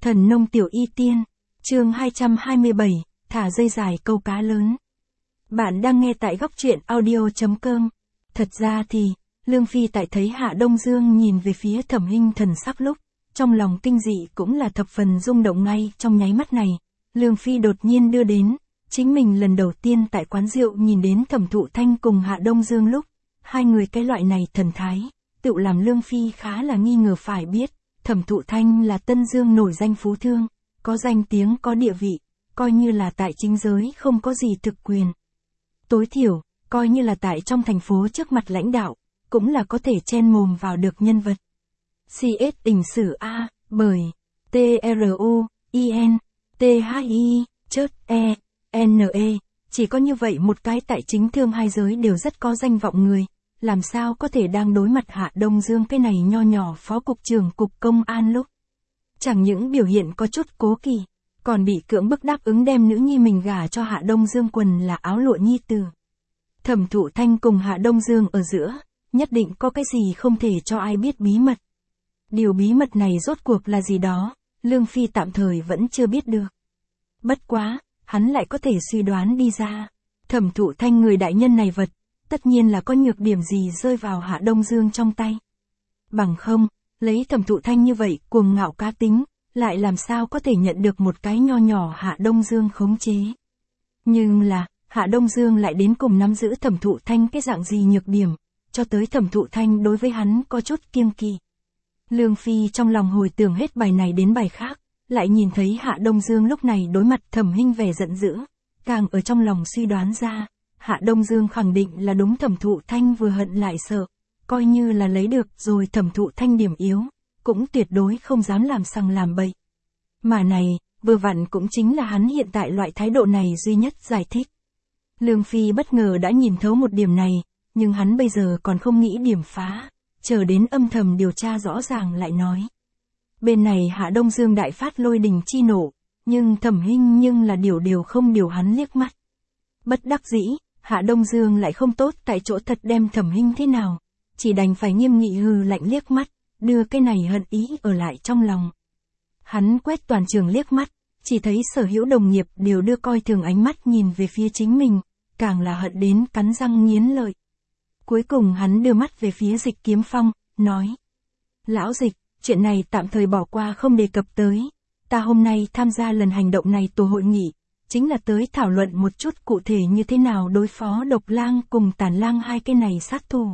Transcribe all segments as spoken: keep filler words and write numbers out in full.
Thần nông tiểu y tiên, chương hai trăm hai mươi bảy, thả dây dài câu cá lớn. Bạn đang nghe tại góc truyện audio.com. Thật ra thì, Lương Phi tại thấy Hạ Đông Dương nhìn về phía Thẩm Hinh thần sắc lúc, trong lòng kinh dị cũng là thập phần rung động ngay trong nháy mắt này. Lương Phi đột nhiên đưa đến, chính mình lần đầu tiên tại quán rượu nhìn đến Thẩm Thụ Thanh cùng Hạ Đông Dương lúc, hai người cái loại này thần thái, tự làm Lương Phi khá là nghi ngờ phải biết. Thẩm Thụ Thanh là Tân Dương nổi danh phú thương, có danh tiếng có địa vị, coi như là tại chính giới không có gì thực quyền. Tối thiểu, coi như là tại trong thành phố trước mặt lãnh đạo, cũng là có thể chen mồm vào được nhân vật. xê ét Đình sử A, bởi T R U I N T H I chớt E N E, chỉ có như vậy một cái tại chính thương hai giới đều rất có danh vọng người. Làm sao có thể đang đối mặt Hạ Đông Dương cái này nho nhỏ phó cục trưởng cục công an lúc. Chẳng những biểu hiện có chút cố kỳ, còn bị cưỡng bức đáp ứng đem nữ nhi mình gả cho Hạ Đông Dương quần là áo lụa nhi tử. Thẩm Thụ Thanh cùng Hạ Đông Dương ở giữa, nhất định có cái gì không thể cho ai biết bí mật. Điều bí mật này rốt cuộc là gì đó, Lương Phi tạm thời vẫn chưa biết được. Bất quá, hắn lại có thể suy đoán đi ra. Thẩm Thụ Thanh người đại nhân này vật, tất nhiên là có nhược điểm gì rơi vào Hạ Đông Dương trong tay. Bằng không, lấy Thẩm Thụ Thanh như vậy cuồng ngạo cá tính, lại làm sao có thể nhận được một cái nho nhỏ Hạ Đông Dương khống chế. Nhưng là, Hạ Đông Dương lại đến cùng nắm giữ Thẩm Thụ Thanh cái dạng gì nhược điểm, cho tới Thẩm Thụ Thanh đối với hắn có chút kiêng kỵ. Lương Phi trong lòng hồi tưởng hết bài này đến bài khác, lại nhìn thấy Hạ Đông Dương lúc này đối mặt Thẩm Hinh vẻ giận dữ, càng ở trong lòng suy đoán ra. Hạ Đông Dương khẳng định là đúng Thẩm Thụ Thanh vừa hận lại sợ, coi như là lấy được rồi Thẩm Thụ Thanh điểm yếu, cũng tuyệt đối không dám làm sằng làm bậy. Mà này, vừa vặn cũng chính là hắn hiện tại loại thái độ này duy nhất giải thích. Lương Phi bất ngờ đã nhìn thấu một điểm này, nhưng hắn bây giờ còn không nghĩ điểm phá, chờ đến âm thầm điều tra rõ ràng lại nói. Bên này Hạ Đông Dương đại phát lôi đình chi nộ, nhưng Thẩm Hinh nhưng là điều điều không điều hắn liếc mắt. Bất đắc dĩ, Hạ Đông Dương lại không tốt tại chỗ thật đem Thẩm Hinh thế nào, chỉ đành phải nghiêm nghị hừ lạnh liếc mắt, đưa cái này hận ý ở lại trong lòng. Hắn quét toàn trường liếc mắt, chỉ thấy sở hữu đồng nghiệp đều đưa coi thường ánh mắt nhìn về phía chính mình, càng là hận đến cắn răng nghiến lợi. Cuối cùng hắn đưa mắt về phía Dịch Kiếm Phong, nói: Lão Dịch, chuyện này tạm thời bỏ qua không đề cập tới. Ta hôm nay tham gia lần hành động này tổ hội nghị, chính là tới thảo luận một chút cụ thể như thế nào đối phó Độc Lang cùng Tàn Lang hai cái này sát thủ.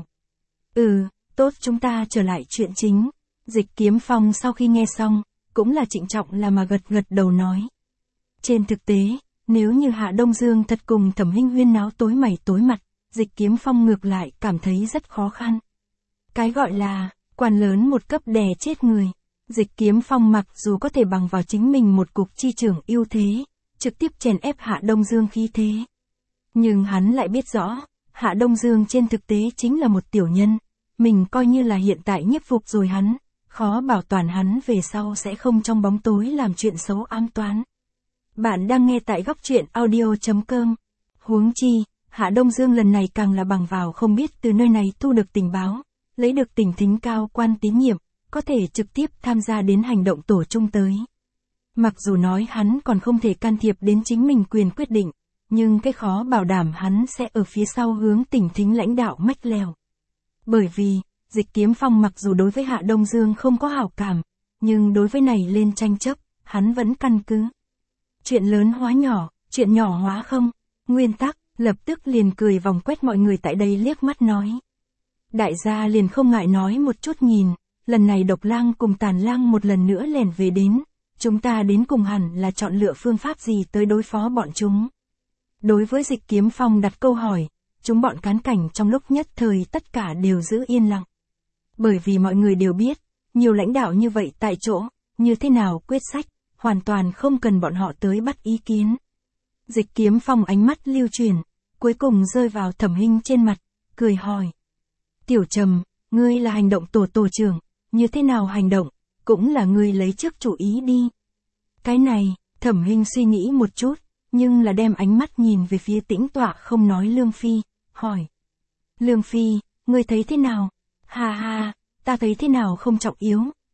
Ừ, tốt, chúng ta trở lại chuyện chính. Dịch Kiếm Phong sau khi nghe xong, cũng là trịnh trọng là mà gật gật đầu nói. Trên thực tế, nếu như Hạ Đông Dương thật cùng Thẩm Hinh huyên náo tối mày tối mặt, Dịch Kiếm Phong ngược lại cảm thấy rất khó khăn. Cái gọi là, quan lớn một cấp đè chết người. Dịch Kiếm Phong mặc dù có thể bằng vào chính mình một cục chi trưởng ưu thế, trực tiếp chèn ép Hạ Đông Dương khí thế. Nhưng hắn lại biết rõ, Hạ Đông Dương trên thực tế chính là một tiểu nhân, mình coi như là hiện tại nhiếp phục rồi hắn, khó bảo toàn hắn về sau sẽ không trong bóng tối làm chuyện xấu ám toán. Bạn đang nghe tại góc truyện audio.com. Huống chi, Hạ Đông Dương lần này càng là bằng vào không biết từ nơi này thu được tình báo, lấy được tình thính cao quan tín nhiệm, có thể trực tiếp tham gia đến hành động tổ chung tới. Mặc dù nói hắn còn không thể can thiệp đến chính mình quyền quyết định, nhưng cái khó bảo đảm hắn sẽ ở phía sau hướng tỉnh thính lãnh đạo mách lèo. Bởi vì, Dịch Kiếm Phong mặc dù đối với Hạ Đông Dương không có hảo cảm, nhưng đối với này lên tranh chấp, hắn vẫn căn cứ. Chuyện lớn hóa nhỏ, chuyện nhỏ hóa không, nguyên tắc, lập tức liền cười vòng quét mọi người tại đây liếc mắt nói. Đại gia liền không ngại nói một chút nhìn, lần này Độc Lang cùng Tàn Lang một lần nữa lẻn về đến. Chúng ta đến cùng hẳn là chọn lựa phương pháp gì tới đối phó bọn chúng. Đối với Dịch Kiếm Phong đặt câu hỏi, chúng bọn cán cảnh trong lúc nhất thời tất cả đều giữ yên lặng. Bởi vì mọi người đều biết, nhiều lãnh đạo như vậy tại chỗ, như thế nào quyết sách, hoàn toàn không cần bọn họ tới bắt ý kiến. Dịch Kiếm Phong ánh mắt lưu chuyển, cuối cùng rơi vào Thẩm Hinh trên mặt, cười hỏi. Tiểu Trầm, ngươi là hành động tổ tổ trưởng, như thế nào hành động? Cũng là ngươi lấy trước chủ ý đi. Cái này, Thẩm Hinh suy nghĩ một chút, nhưng là đem ánh mắt nhìn về phía tĩnh tọa không nói Lương Phi, hỏi. Lương Phi, ngươi thấy thế nào? Ha ha, ta thấy thế nào không trọng yếu,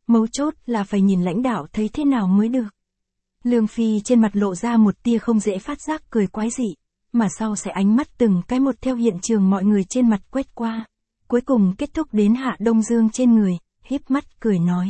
mấu chốt là phải nhìn lãnh đạo thấy thế nào mới được. Lương Phi trên mặt lộ ra một tia không dễ phát giác cười quái dị, mà sau sẽ ánh mắt từng cái một theo hiện trường mọi người trên mặt quét qua. Cuối cùng kết thúc đến Hạ Đông Dương trên người, híp mắt cười nói.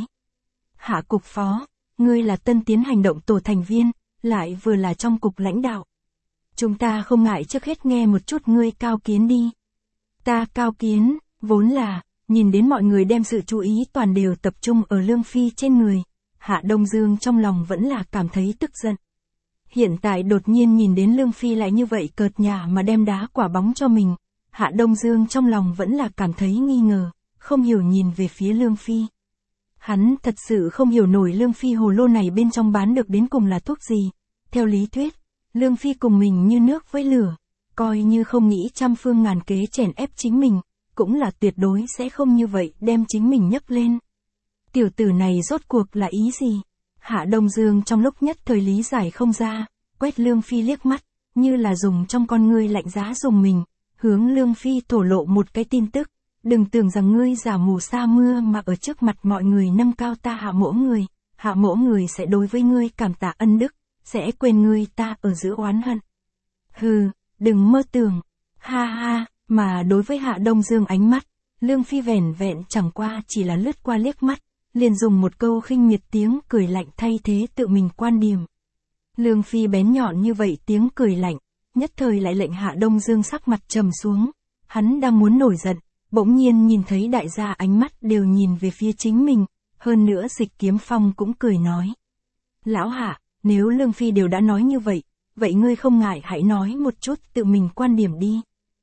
Hạ cục phó, ngươi là tân tiến hành động tổ thành viên, lại vừa là trong cục lãnh đạo. Chúng ta không ngại trước hết nghe một chút ngươi cao kiến đi. Ta cao kiến, vốn là, nhìn đến mọi người đem sự chú ý toàn đều tập trung ở Lương Phi trên người. Hạ Đông Dương trong lòng vẫn là cảm thấy tức giận. Hiện tại đột nhiên nhìn đến Lương Phi lại như vậy cợt nhả mà đem đá quả bóng cho mình. Hạ Đông Dương trong lòng vẫn là cảm thấy nghi ngờ, không hiểu nhìn về phía Lương Phi. Hắn thật sự không hiểu nổi Lương Phi hồ lô này bên trong bán được đến cùng là thuốc gì. Theo lý thuyết, Lương Phi cùng mình như nước với lửa, coi như không nghĩ trăm phương ngàn kế chèn ép chính mình, cũng là tuyệt đối sẽ không như vậy đem chính mình nhấc lên. Tiểu tử này rốt cuộc là ý gì? Hạ Đông Dương trong lúc nhất thời lý giải không ra, quét Lương Phi liếc mắt, như là dùng trong con ngươi lạnh giá dùng mình, hướng Lương Phi thổ lộ một cái tin tức. Đừng tưởng rằng ngươi giả mù sa mưa mà ở trước mặt mọi người nâng cao ta Hạ mỗ người, Hạ mỗ người sẽ đối với ngươi cảm tạ ân đức, sẽ quên ngươi ta ở giữa oán hận. Hừ, đừng mơ tưởng. Ha ha, mà đối với Hạ Đông Dương ánh mắt, Lương Phi vẻn vẹn chẳng qua chỉ là lướt qua liếc mắt, liền dùng một câu khinh miệt tiếng cười lạnh thay thế tự mình quan điểm. Lương Phi bén nhọn như vậy tiếng cười lạnh, nhất thời lại lệnh Hạ Đông Dương sắc mặt trầm xuống. Hắn đang muốn nổi giận, bỗng nhiên nhìn thấy đại gia ánh mắt đều nhìn về phía chính mình, hơn nữa Dịch Kiếm Phong cũng cười nói. Lão Hạ, nếu Lương Phi đều đã nói như vậy, vậy ngươi không ngại hãy nói một chút tự mình quan điểm đi.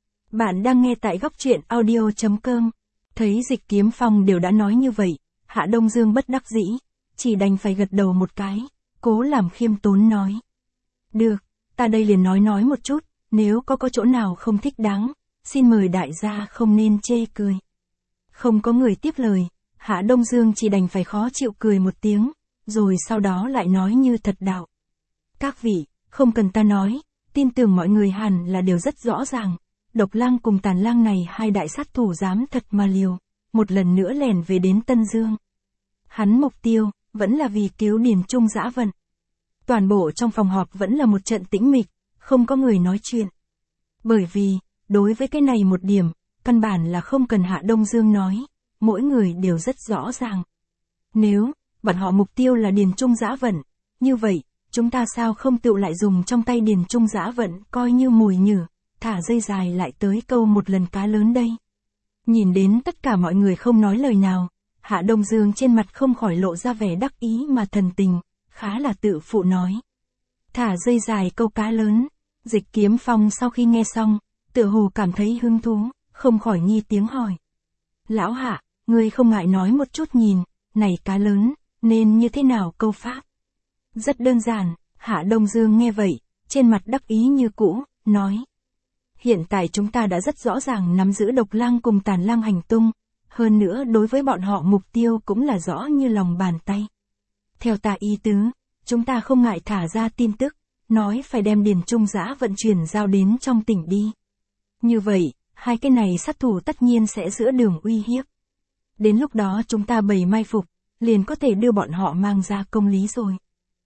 Bạn đang nghe tại góc truyện audio chấm com. Thấy Dịch Kiếm Phong đều đã nói như vậy, Hạ Đông Dương bất đắc dĩ, chỉ đành phải gật đầu một cái, cố làm khiêm tốn nói. Được, ta đây liền nói nói một chút, nếu có có chỗ nào không thích đáng, xin mời đại gia không nên chê cười. Không có người tiếp lời, Hạ Đông Dương chỉ đành phải khó chịu cười một tiếng, rồi sau đó lại nói như thật đạo. Các vị, không cần ta nói, tin tưởng mọi người hẳn là đều rất rõ ràng, Độc Lang cùng Tàn Lang này hai đại sát thủ dám thật mà liều, một lần nữa lẻn về đến Tân Dương. Hắn mục tiêu, vẫn là vì cứu Điền Trung Dã Vận. Toàn bộ trong phòng họp vẫn là một trận tĩnh mịch, không có người nói chuyện. Bởi vì, đối với cái này một điểm, căn bản là không cần Hạ Đông Dương nói, mỗi người đều rất rõ ràng. Nếu, bọn họ mục tiêu là Điền Trung Dã Vận, như vậy, chúng ta sao không tự lại dùng trong tay Điền Trung Dã Vận coi như mồi nhử, thả dây dài lại tới câu một lần cá lớn đây. Nhìn đến tất cả mọi người không nói lời nào, Hạ Đông Dương trên mặt không khỏi lộ ra vẻ đắc ý mà thần tình, khá là tự phụ nói. Thả dây dài câu cá lớn. Dịch Kiếm Phong sau khi nghe xong, tựa hồ cảm thấy hứng thú, không khỏi nghi tiếng hỏi. Lão Hạ, ngươi không ngại nói một chút nhìn, này cá lớn, nên như thế nào câu pháp? Rất đơn giản, Hạ Đông Dương nghe vậy, trên mặt đắc ý như cũ, nói. Hiện tại chúng ta đã rất rõ ràng nắm giữ Độc Lang cùng Tàn Lang hành tung, hơn nữa đối với bọn họ mục tiêu cũng là rõ như lòng bàn tay. Theo ta ý tứ, chúng ta không ngại thả ra tin tức, nói phải đem Điền Trung Dã Vận chuyển giao đến trong tỉnh đi. Như vậy, hai cái này sát thủ tất nhiên sẽ giữa đường uy hiếp. Đến lúc đó chúng ta bày mai phục, liền có thể đưa bọn họ mang ra công lý rồi.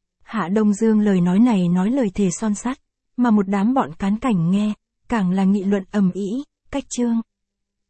Hạ Đông Dương lời nói này nói lời thề son sắt, mà một đám bọn cán cảnh nghe, càng là nghị luận ầm ĩ, cách chương.